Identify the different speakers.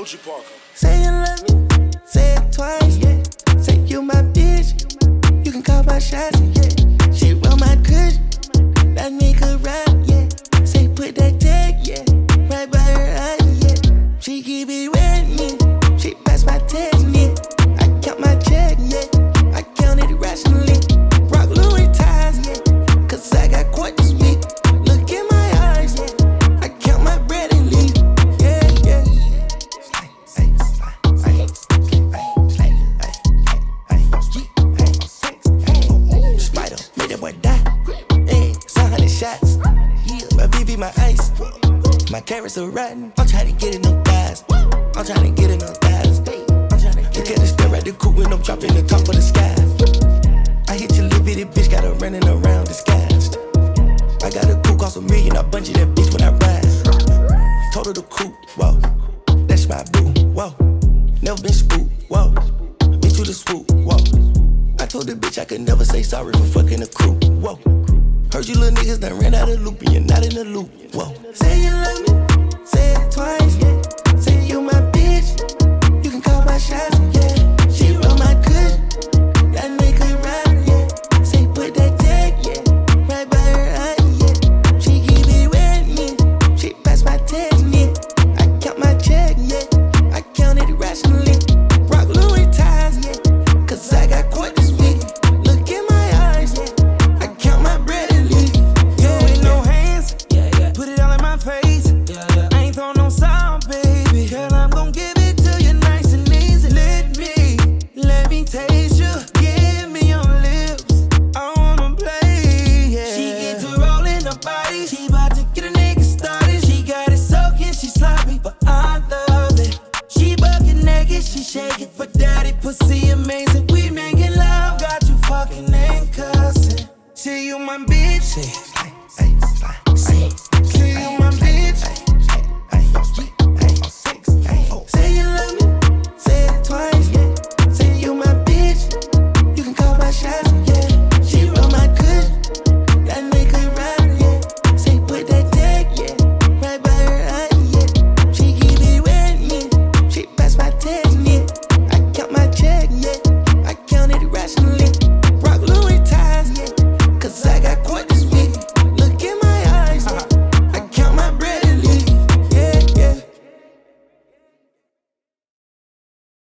Speaker 1: Country Parker.
Speaker 2: Say you love me, say it twice, yeah. Say you my bitch, you can call my shots, yeah. She run my kush, that nigga rap, yeah. Say put that tag, yeah, right by her eyes, yeah. She keep it with me, she pass my test, yeah. I count my check, yeah. I count it rationally. Rock Louis ties, yeah. Cause I got quite this week. Look in my eyes, yeah. I count my bread and leave, yeah, yeah. Spider, made that boy die. Hey, 100 shots. My VV, my ice. My carrots are rotten. I'm trying to get in them thighs. I'm trying to get in them thighs. Look at the step right the coupe when I'm dropping the top of the sky. I hit your little bitty bitch, got her running around disguised. I got a coupe, cost $1 million. I bungee that bitch when I ride. Told her the coupe, whoa. That's my boo, whoa. Never been spooked, whoa. Bitch, you the swoop, whoa. I told the bitch I could never say sorry for fucking a crew, whoa. Heard you little niggas done ran out of the loop and you're not in the loop, whoa. Say you love me, say it twice, yeah. Say you my bitch, you can call my shots, yeah. She run my kush, that nigga rap, yeah. Say put that tag, yeah, right by her eye, yeah. She keep it with me, she pass my test, yeah. I count my check, yeah. I count it rationally. Rock Louis ties, yeah. Cause I got quite this week. Look in my eyes, yeah. I count my bread and leave.
Speaker 3: Yeah, ain't no hands, yeah. Put it all in my face, yeah. I ain't throw no sound, baby. Girl, I'm gon' give it to you nice and easy. Let me taste you. Give me your lips. I wanna play, yeah. She get to rollin' her body. She bout to get a nigga started. She got it soaking, she sloppy, but I love it. She bucket naked, she shake it for daddy. Pussy amazing, we making love. Got you fucking and cussing. See you my bitch.
Speaker 2: Hey, slide.